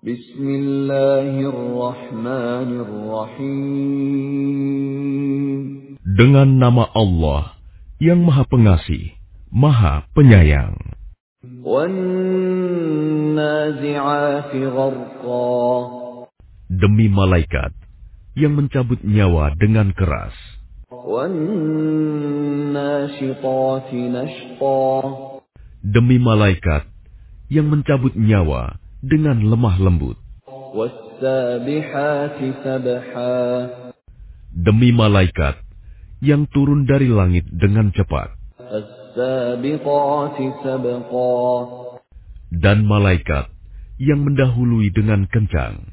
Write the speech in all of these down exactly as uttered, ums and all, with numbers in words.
Bismillahirrahmanirrahim. Dengan nama Allah yang Maha Pengasih, Maha Penyayang. Wan-nazi'ati gharqa. Demi malaikat yang mencabut nyawa dengan keras. Wan-nashitati nashta. Demi malaikat yang mencabut nyawa dengan lemah lembut. Was-sabihati sabha. Demi malaikat yang turun dari langit dengan cepat. As-sabiqati sabqa. Dan malaikat yang mendahului dengan kencang.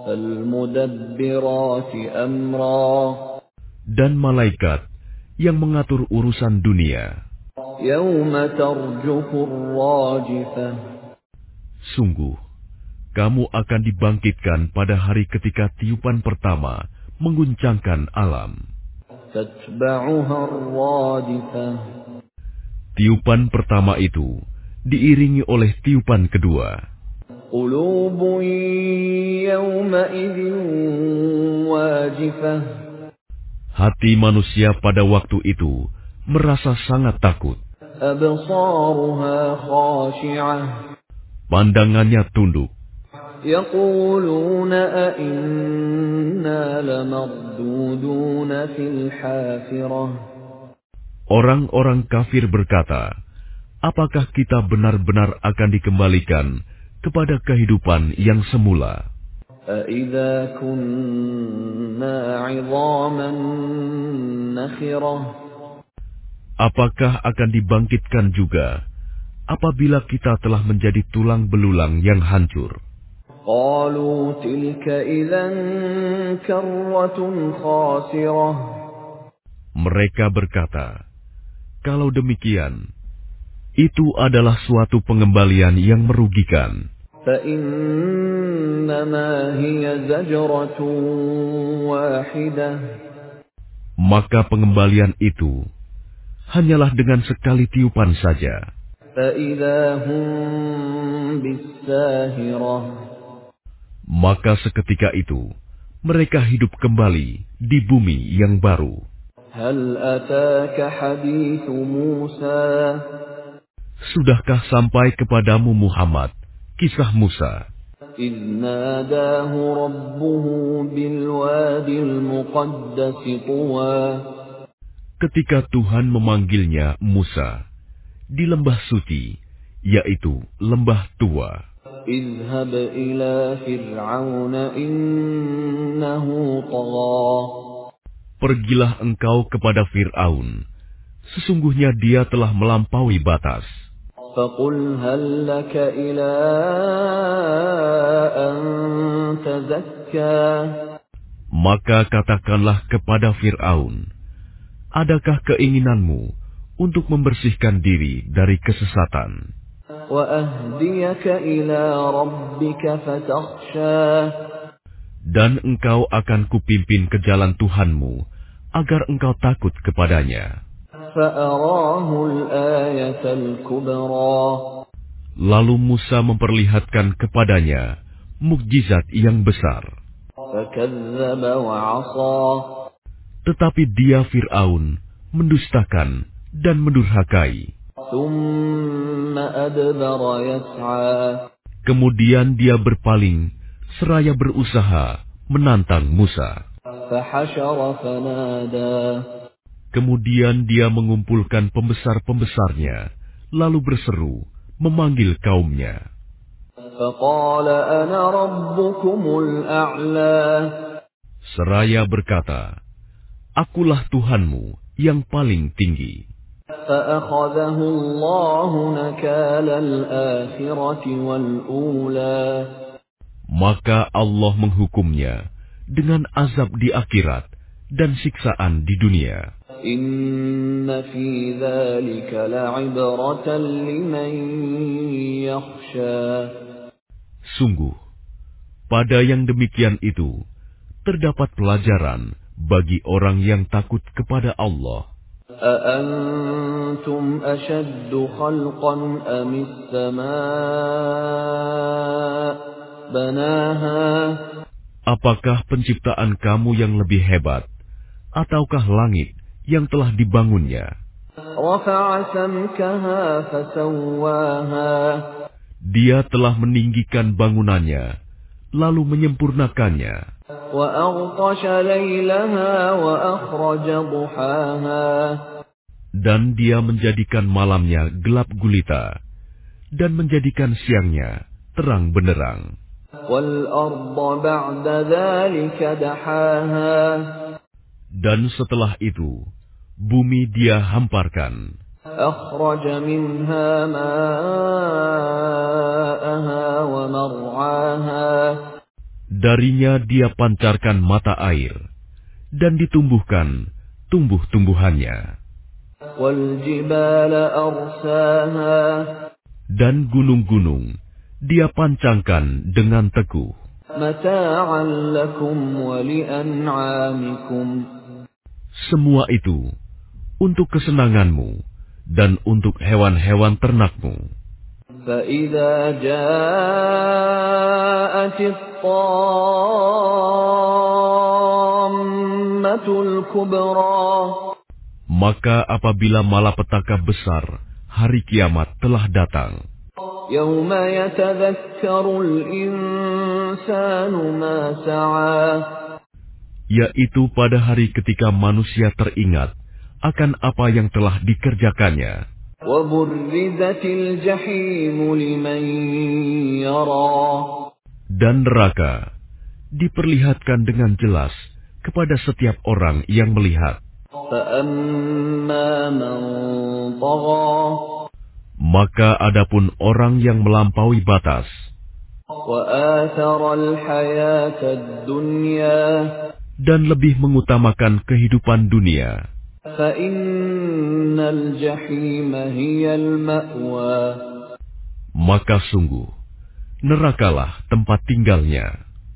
Al-mudabbirati amra. Dan malaikat yang mengatur urusan dunia. Yawma tarjufur rajifah. Sungguh, kamu akan dibangkitkan pada hari ketika tiupan pertama mengguncangkan alam. Tatba'uha ar-radifah. Tiupan pertama itu diiringi oleh tiupan kedua. Qulubun yawma idzin wajifah. Hati manusia pada waktu itu merasa sangat takut. Absaruha khashi'ah. Pandangannya tunduk. Yaquluna a inna lamarduduna fil hafirah. Orang-orang kafir berkata, apakah kita benar-benar akan dikembalikan kepada kehidupan yang semula? أَإِذَا كُنَّا عِظَامًا نَخِرَةً. Apakah akan dibangkitkan juga apabila kita telah menjadi tulang belulang yang hancur? قَالُوا تِلْكَ إِذًا كَرَّةٌ خَاسِرَةٌ. Mereka berkata, kalau demikian, itu adalah suatu pengembalian yang merugikan. فَإِنَّمَا هِيَ زَجْرَةٌ وَاحِدَةٌ. Maka pengembalian itu hanyalah dengan sekali tiupan saja. فَإِذَا هُمْ بِالسَّاهِرَةِ. Maka seketika itu mereka hidup kembali di bumi yang baru. هَلْ أَتَاكَ حَدِيثُ مُوسَى. Sudahkah sampai kepadamu Muhammad kisah Musa? إِذْ نَادَاهُ رَبُّهُ بِالْوَادِ الْمُقَدَّسِ طُوًى. Ketika Tuhan memanggilnya Musa di lembah suci, yaitu lembah tua. اذْهَبْ إِلَى فِرْعَوْنَ إِنَّهُ طَغَى. Pergilah engkau kepada Fir'aun, sesungguhnya dia telah melampaui batas. فَقُلْ هَلْ لَكَ إِلَىٰ أَن تَزَكَّىٰ. Maka katakanlah kepada Fir'aun, adakah keinginanmu untuk membersihkan diri dari kesesatan? وَأَهْدِيَكَ إِلَىٰ رَبِّكَ فَتَخْشَىٰ. Dan engkau akan kupimpin ke jalan Tuhanmu, agar engkau takut kepadanya. فَأَرَاهُ الْآيَةَ الْكُبْرَىٰ. Lalu Musa memperlihatkan kepadanya mukjizat yang besar. فَكَذَّبَ وَعَصَىٰ. Tetapi dia Fir'aun mendustakan dan mendurhakai. ثُمَّ أَدْبَرَ يَسْعَىٰ. Kemudian dia berpaling seraya berusaha menantang Musa. فَحَشَرَ فَنَادَىٰ. Kemudian dia mengumpulkan pembesar-pembesarnya, lalu berseru, memanggil kaumnya. فَقَالَ أَنَا رَبُّكُمُ الْأَعْلَىٰ. Seraya berkata, akulah Tuhanmu yang paling tinggi. فَأَخَذَهُ اللَّهُ نَكَالَ الْآخِرَةِ وَالْأُولَىٰ. Maka Allah menghukumnya dengan azab di akhirat dan siksaan di dunia. إِنَّ فِي ذَلِكَ لَعِبْرَةً لِّمَن يَخْشَىٰ. Sungguh, pada yang demikian itu terdapat pelajaran bagi orang yang takut kepada Allah. أَأَنتُمْ أَشَدُّ خَلْقًا أَمِ السَّمَاءُ بناها Apakah penciptaan kamu yang lebih hebat, ataukah langit yang telah dibangunnya? رفع سمكها فسواها Dia telah meninggikan bangunannya, lalu menyempurnakannya. وأغطش ليلها وأخرج ضحاها Dan dia menjadikan malamnya gelap gulita, dan menjadikan siangnya terang benderang. والأرض بعد ذلك دحاها Dan setelah itu, bumi dia hamparkan. أخرج منها ماءها ومرعاها Darinya dia pancarkan mata air, dan ditumbuhkan tumbuh-tumbuhannya. والجبال أرساها Dan gunung-gunung dia pancangkan dengan teguh. متاعا لكم ولأنعامكم Semua itu untuk kesenanganmu dan untuk hewan-hewan ternakmu. فإذا جاءت الطامة الكبرى Maka apabila malapetaka besar hari kiamat telah datang, يوم يتذكر الإنسان ما سعى yaitu pada hari ketika manusia teringat akan apa yang telah dikerjakannya, وبرزت الجحيم لمن يرى dan neraka diperlihatkan dengan jelas kepada setiap orang yang melihat. فأما من طغى Maka adapun orang yang melampaui batas وآثر الحياة الدنيا dan lebih mengutamakan kehidupan dunia, فإن الجحيم هي المأوى maka sungguh nerakalah tempat tinggalnya.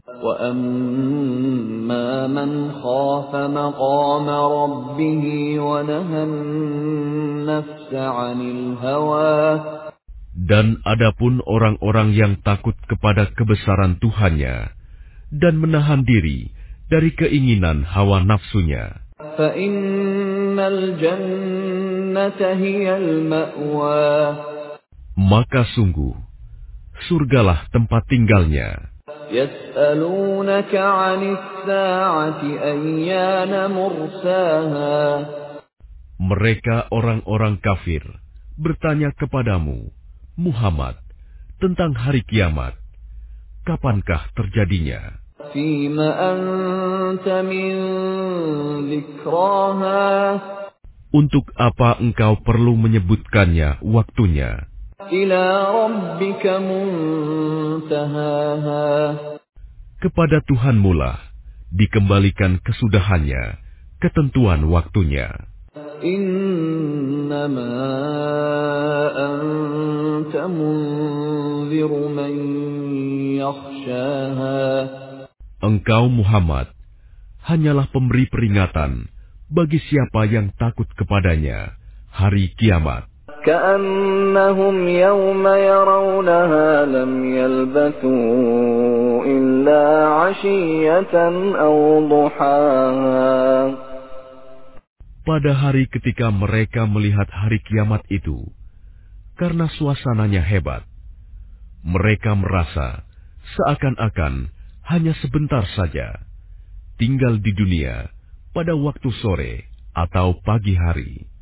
وأما من خاف مقام ربه ونهى النفس عن الهوى Dan adapun orang-orang yang takut kepada kebesaran Tuhannya dan menahan diri dari keinginan hawa nafsunya, فإن الجنة هي المأوى maka sungguh surgalah tempat tinggalnya. يسألونك عن الساعة أيان مرساها Mereka orang-orang kafir bertanya kepadamu, Muhammad, tentang hari kiamat, kapankah terjadinya? فيما أنت من ذكراها Untuk apa engkau perlu menyebutkannya waktunya? إلى ربك منتهاها Kepada Tuhanmu-lah dikembalikan kesudahannya, ketentuan waktunya. إنما أنت منذر من يخشاها Engkau Muhammad hanyalah pemberi peringatan bagi siapa yang takut kepadanya hari kiamat. كأنهم يوم يرونها لم يلبثوا إلا عشية أو ضحاها Pada hari ketika mereka melihat hari kiamat itu, karena suasananya hebat, mereka merasa seakan-akan hanya sebentar saja tinggal di dunia pada waktu sore atau pagi hari.